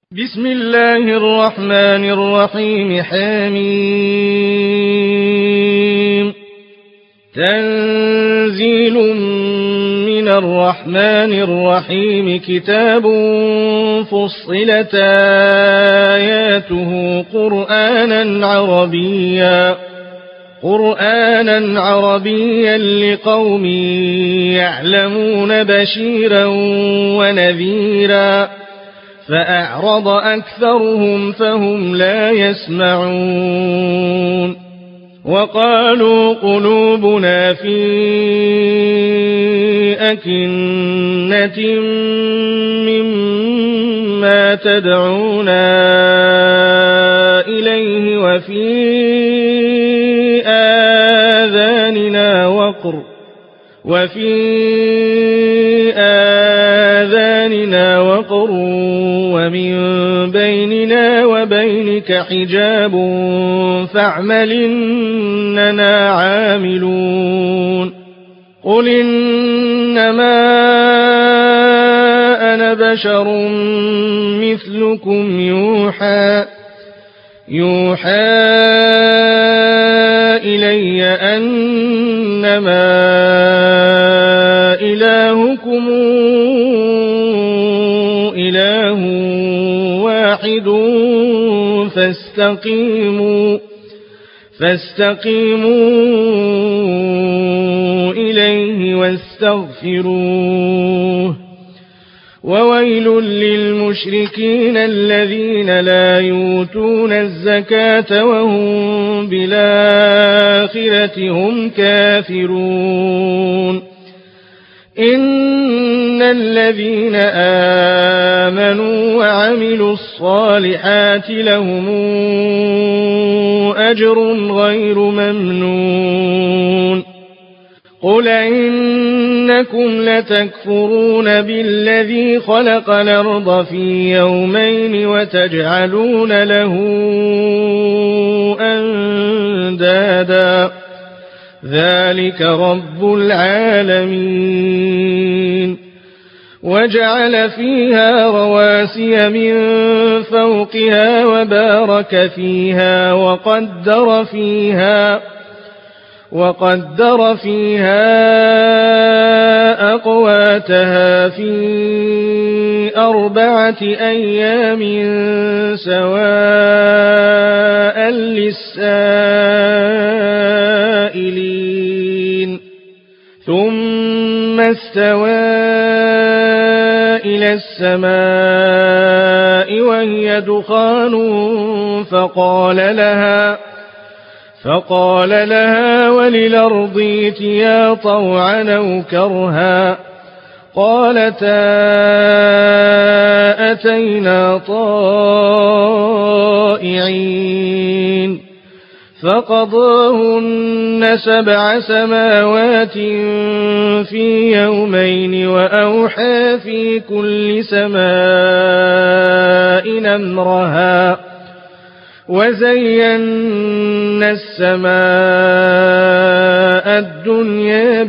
بسم الله الرحمن الرحيم. حميم. تنزيل من الرحمن الرحيم. كتاب فصلت آياته قرآنا عربيا لقوم يعلمون بشيرا ونذيرا فأعرض أكثرهم فهم لا يسمعون. وقالوا قلوبنا في أكنة مما تدعونا إليه وفي آذاننا وقر ومن بيننا وبينك حجاب فاعمل إننا عاملون. قل إنما أنا بشر مثلكم يوحى إلي أنما إلهكم إله واحد فاستقيموا إليه واستغفروه. وويل للمشركين الذين لا يؤتون الزكاة وهم بالآخرة هم كافرون. إن الذين آمنوا وعملوا الصالحات لهم أجر غير ممنون. قل إنكم لتكفرون بالذي خلق الأرض في يومين وتجعلون له أندادا ذلك رب العالمين. وجعل فيها رواسي من فوقها وبارك فيها وقدر فيها أقواتها في 4 أيام سواء للسائلين. ثم استوى إلى السماء وهي دخان فقال لها وللأرض ائتيا طوعا أو كرها قالتا أتينا طائعين. فقضاهن 7 سماوات في يومين وأوحى في كل سماء أمرها وزينا السماء الدنيا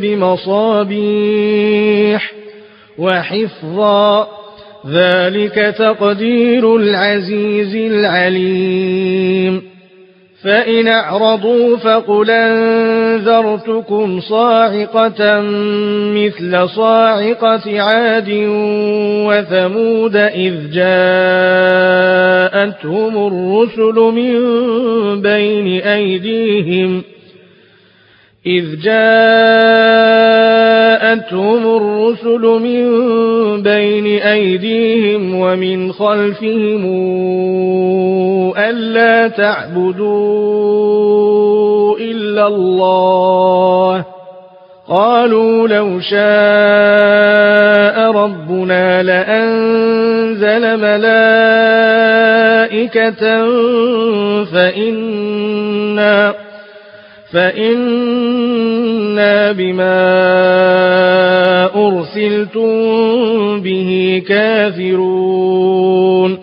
بمصابيح وحفظا ذلك تقدير العزيز العليم. فإن أعرضوا فقل أنذرتكم صاعقة مثل صاعقة عاد وثمود إذ جاءتهم الرسل من بين أيديهم ومن خلفهم ألا تعبدوا إلا الله قالوا لو شاء ربنا لأنزل ملائكة فإنا بما أرسلتم به كافرون.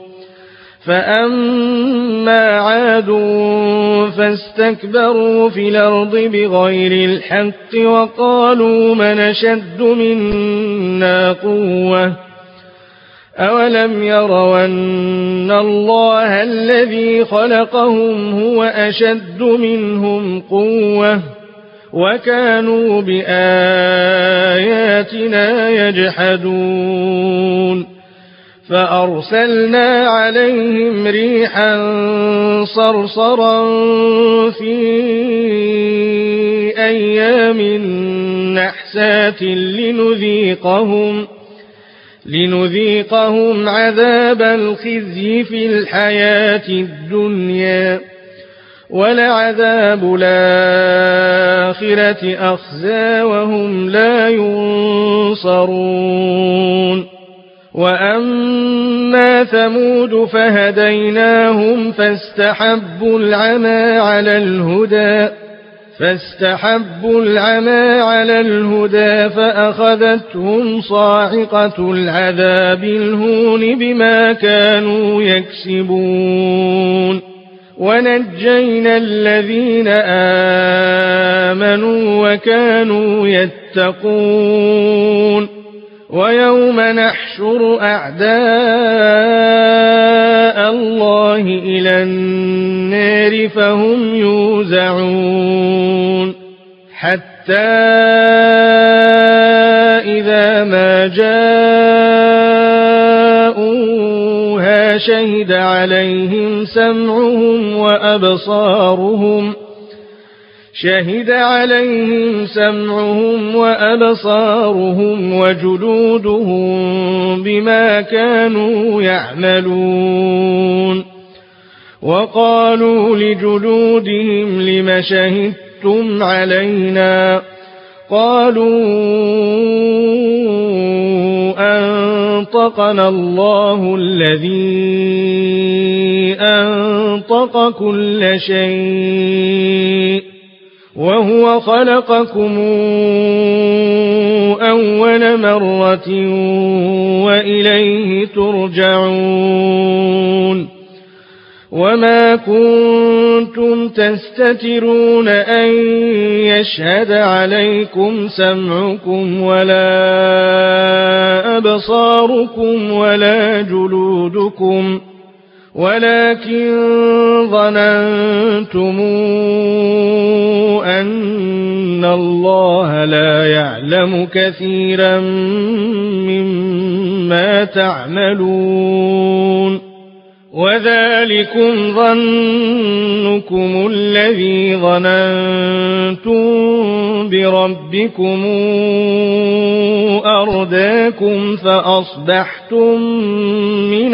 فأما عاد فاستكبروا في الأرض بغير الحق وقالوا من أشد منا قوة أولم يروا أن الله الذي خلقهم هو أشد منهم قوة وكانوا بآياتنا يجحدون فأرسلنا عليهم ريحا صرصرا في أيام نحسات لنذيقهم عذاب الخزي في الحياة الدنيا ولعذاب الآخرة أخزى وهم لا ينصرون وأما ثمود فهديناهم فاستحبوا العمى على الهدى فأخذتهم صاعقة العذاب الهون بما كانوا يكسبون ونجينا الذين آمنوا وكانوا يتقون ويوم نحشر أعداء الله إلى النار فهم يوزعون حتى إذا ما جاءوها شهد عليهم سمعهم وأبصارهم وجلودهم بما كانوا يعملون وقالوا لجلودهم لم شهدتم علينا قالوا أنطقنا الله الذي أنطق كل شيء وهو خلقكم أول مرة وإليه ترجعون وما كنتم تستترون أن يشهد عليكم سمعكم ولا أبصاركم ولا جلودكم ولكن ظننتم أن الله لا يعلم كثيرا مما تعملون وذلكم ظنكم الذي ظننتم بربكم أرداكم فأصبحتم من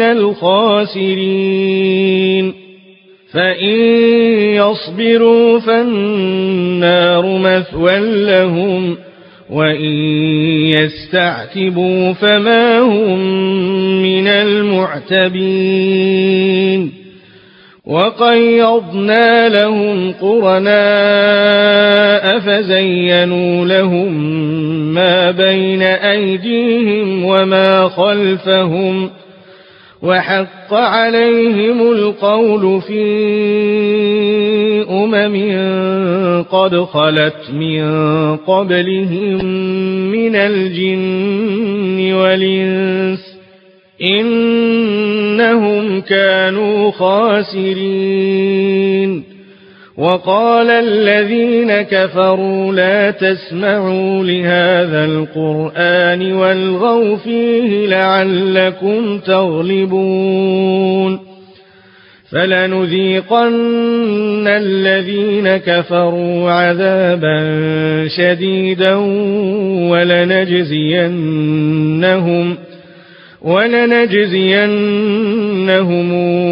الخاسرين فإن يصبروا فالنار مثوى لهم وإن يستعتبوا فما هم من المعتبين وقيضنا لهم قرناء فزينوا لهم ما بين أيديهم وما خلفهم وحق عليهم القول في قد خلت من قبلهم من الجن والإنس إنهم كانوا خاسرين وقال الذين كفروا لا تسمعوا لهذا القرآن والغوا فيه لعلكم تغلبون فلنذيقن الذين كفروا عذابا شديدا ولنجزينهم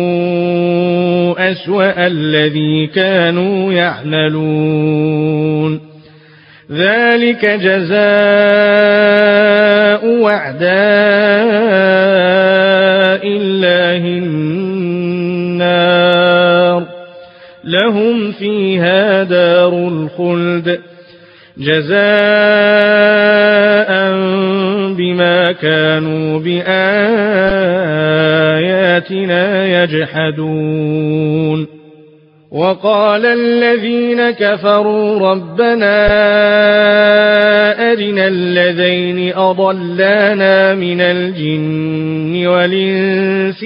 أسوأ الذي كانوا يعملون ذلك جزاء أعداء الله النار لهم فيها دار الخلد جزاء بما كانوا بآياتنا يجحدون وقال الذين كفروا ربنا أرنا الذين أضلانا من الجن والإنس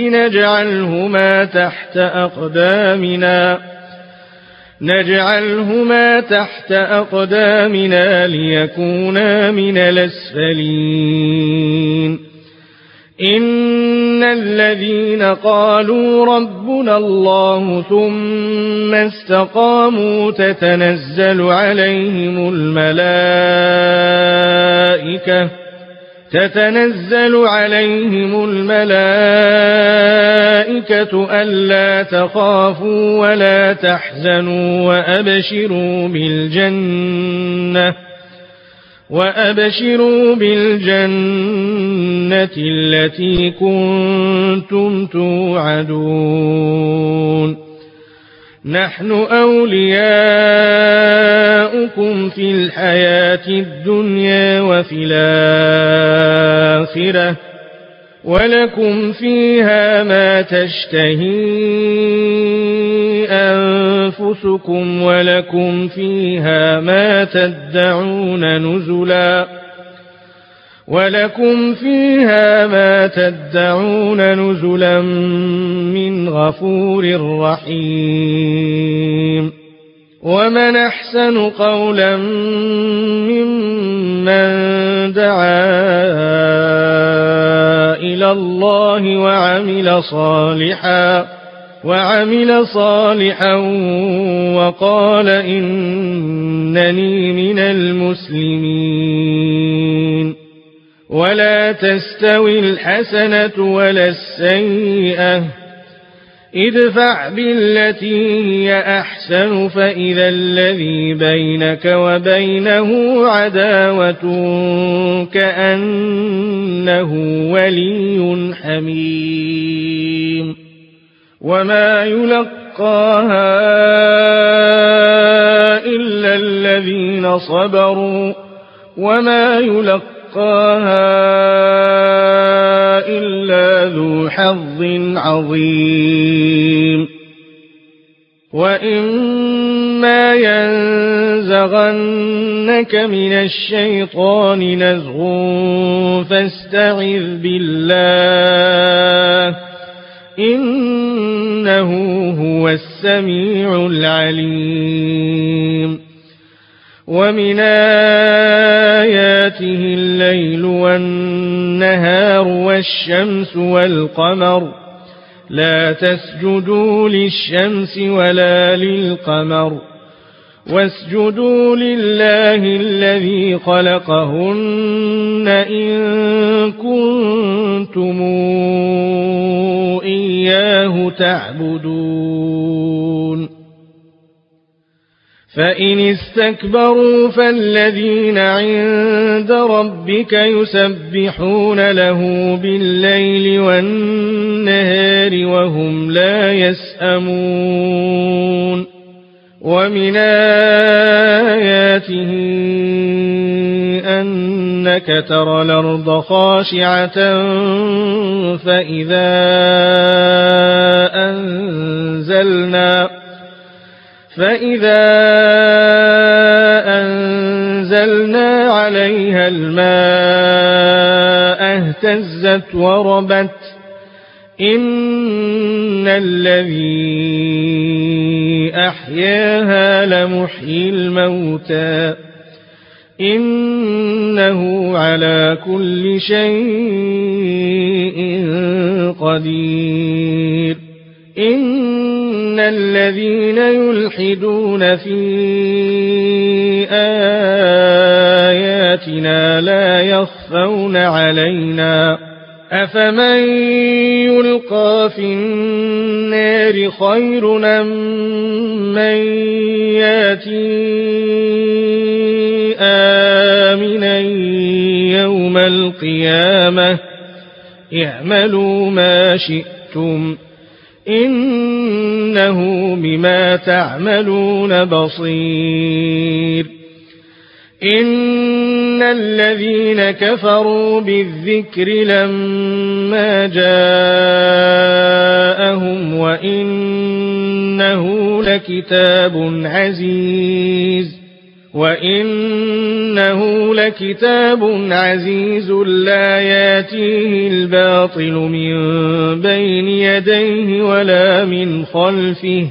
نجعلهما تحت أقدامنا ليكونا من الأسفلين إن الذين قالوا ربنا الله ثم استقاموا تتنزل عليهم الملائكة ألا تخافوا ولا تحزنوا وأبشروا بالجنة التي كنتم توعدون نحن أولياؤكم في الحياة الدنيا وفي الآخرة ولكم فيها ما تشتهي أنفسكم ولكم فيها ما تدعون نزلا من غفور رحيم ومن أحسن قولا ممن دعا إلى الله وعمل صالحا وقال إنني من المسلمين ولا تستوي الحسنة ولا السيئة ادفع بالتي هي أحسن فإذا الذي بينك وبينه عداوة كأنه ولي حميم وما يلقاها إلا الذين صبروا وما يلقاها إلا ذو حظ عظيم وإما ينزغنك من الشيطان نزغ فاستعذ بالله إنه هو السميع العليم ومن آياته الليل والنهار والشمس والقمر لا تسجدوا للشمس ولا للقمر واسجدوا لله الذي خلقهن إن كنتم إياه تعبدون فإن استكبروا فالذين عند ربك يسبحون له بالليل والنهار وهم لا يسأمون ومن آياته أنك ترى الأرض خاشعة فإذا أنزلنا عليها الماء اهتزت وربت إن الذي أحياها لمحيي الموتى إنه على كل شيء قدير إن الذين يلحدون في آياتنا لا يخفون علينا أفمن يلقى في النار خير أم من ياتي آمنا يوم القيامة اعملوا ما شئتم إنه بما تعملون بصير إن الذين كفروا بالذكر لما جاءهم وإنه وإنه لكتاب عزيز لا ياتيه الباطل من بين يديه ولا من خلفه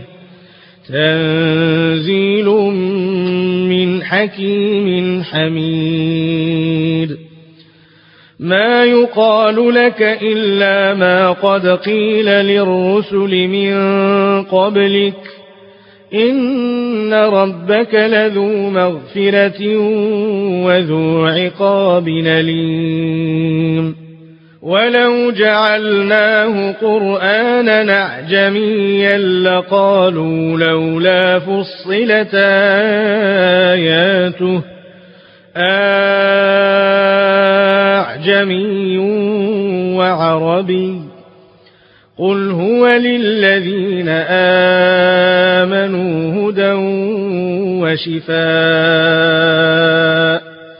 تنزيل من حكيم حميد ما يقال لك إلا ما قد قيل للرسل من قبلك إن ربك لذو مغفرة وذو عقاب أليم ولو جعلناه قرآنا أعجميا لقالوا لولا فصلت آياته أعجمي وعربي قل هو للذين آمنوا هدى وشفاء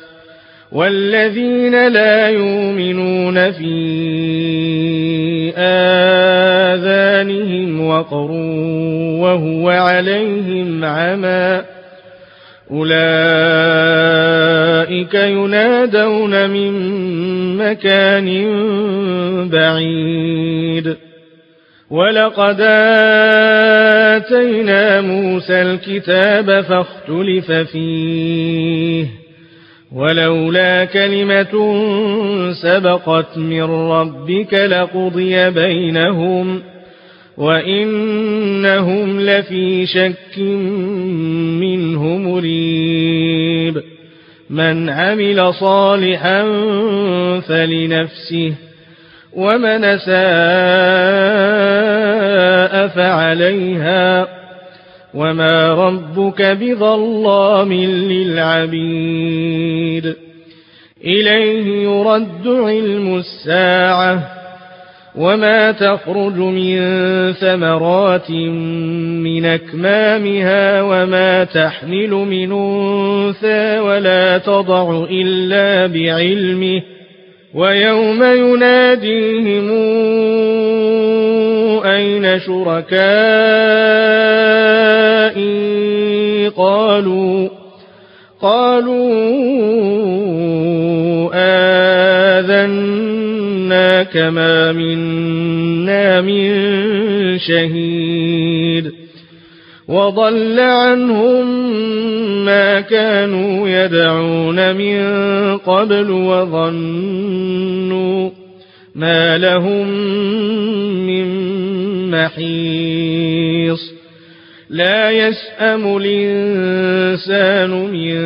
والذين لا يؤمنون في آذانهم وقر وهو عليهم عمى أولئك ينادون من مكان بعيد ولقد آتينا موسى الكتاب فاختلف فيه ولولا كلمة سبقت من ربك لقضي بينهم وإنهم لفي شك منه مريب من عمل صالحا فلنفسه ومن أساء فعليها وما ربك بظلام للعبيد إليه يرد علم الساعة وما تخرج من ثمرات من أكمامها وما تحمل من أنثى ولا تضع إلا بعلمه ويوم يناديهم أين شركائي قالوا آذناك ما منا من شهيد وضل عنهم ما كانوا يدعون من قبل وظنوا ما لهم من محيص لا يسأم الإنسان من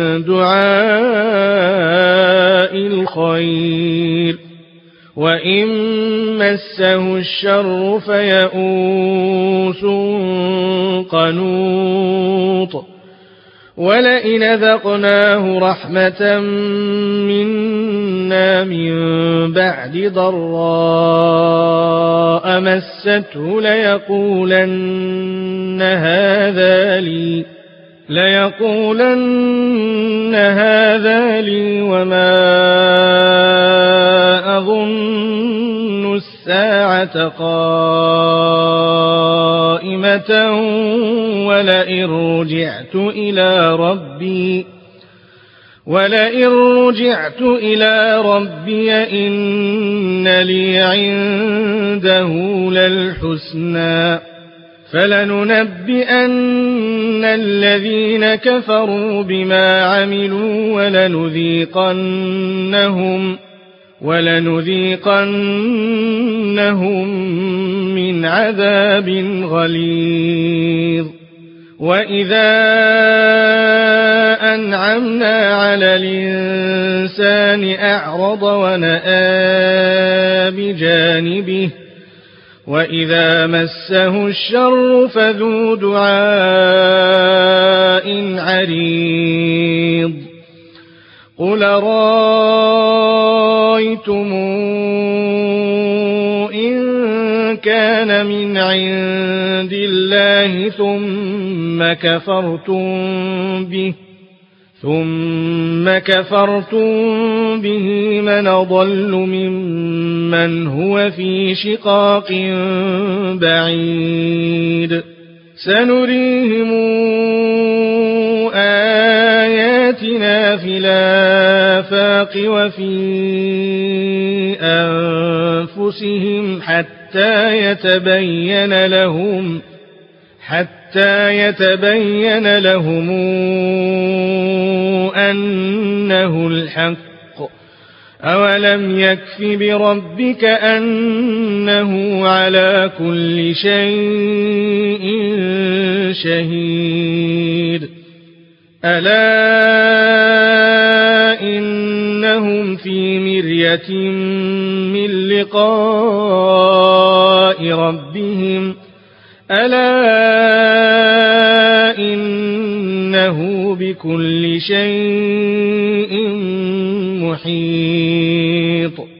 دعاء الخير وإن مسه الشر فيئوس قنوط ولئن ذقناه رحمة منا من بعد ضراء مسته ليقولن هذا لي وما أظن الساعة قائمة ولئن رجعت إلى ربي إن لي عنده للحسنى فلننبئن الذين كفروا بما عملوا ولنذيقنهم من عذاب غليظ وإذا أنعمنا على الإنسان أعرض ونأى بجانبه وإذا مسه الشر فذو دعاء عريض قل رأيتم إن كان من عند الله ثم كفرتم به من أضل ممن هو في شقاق بعيد سنريهم آياتنا في الآفاق وفي أنفسهم حتى يتبين لهم أنه الحق. أولم يكف بربك أنه على كل شيء شهيد. ألا إنهم في مرية من لقاء ربهم ألا إنه بكل شيء محيط.